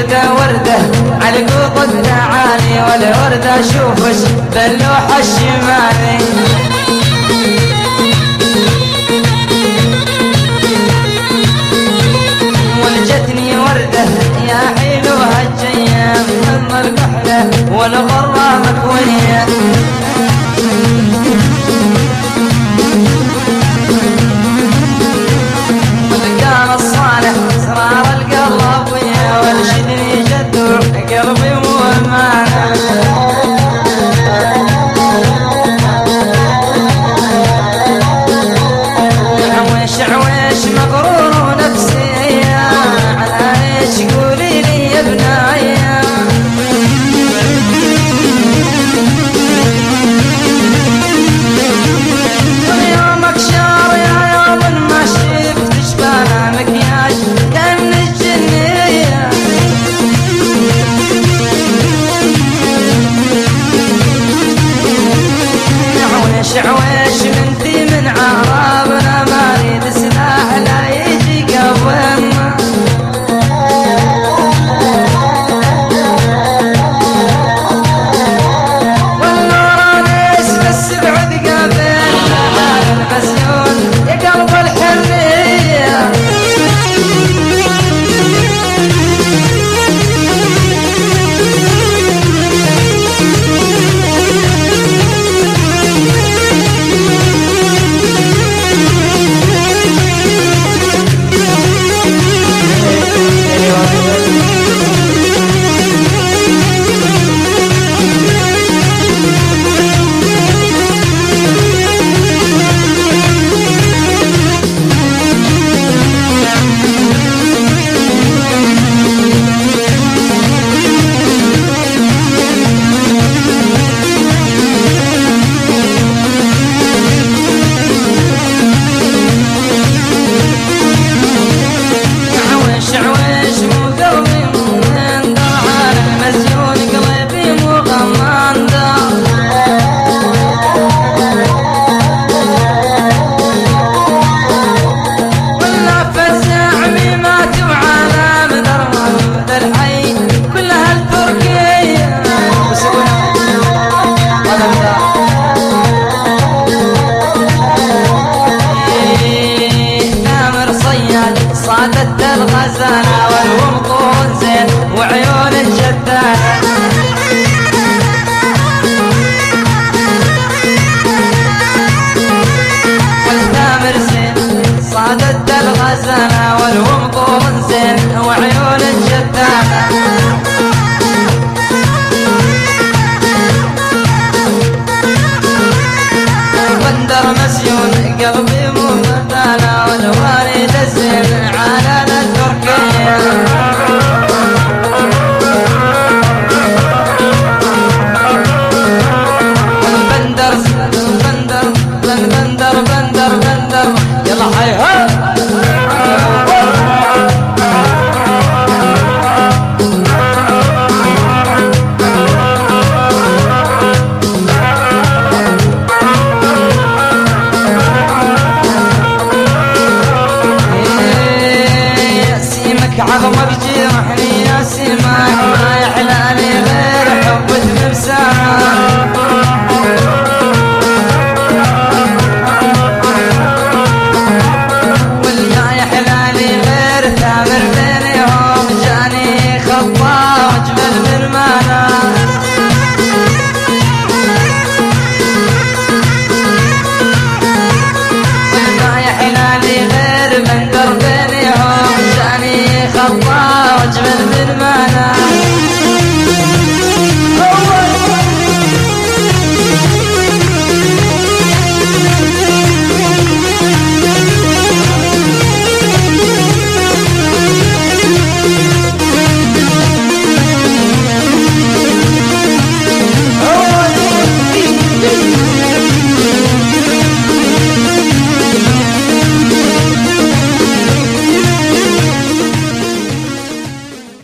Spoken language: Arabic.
وردة وردة على قوط التعالي، والوردة شوفش باللوح الشمالي. ولجتني وردة يا حلو هالجيام، هم الكحلة والغرة مكوية. والقال الصالح اسرار القلب ويا، والشدني جدو قلبي مو امانه. عويش عويش مغرور ونفسي، على ايش قولي لي يا بنايه. ويومك شار يا يوم ما شفت شبانا مكياج كان الجنيه. عويش عويش منتي من عرابنا، ما اريد سلاح لا يجي قومنا. والنور انيس بس بعد قابلنا، على المسيون يا قلب الحريه. عويش مو قلبي مو من دار، على المسيون قلبي مو غمان دار. ولا فزع ميمات وعلى مدر مرود الحي كلها التركية. تامر صياد صادت الغزالة، والومطون زين وعيون الجدالة. والتامر زين صادت الغزالة، والومطون زين وعيون الجدالة.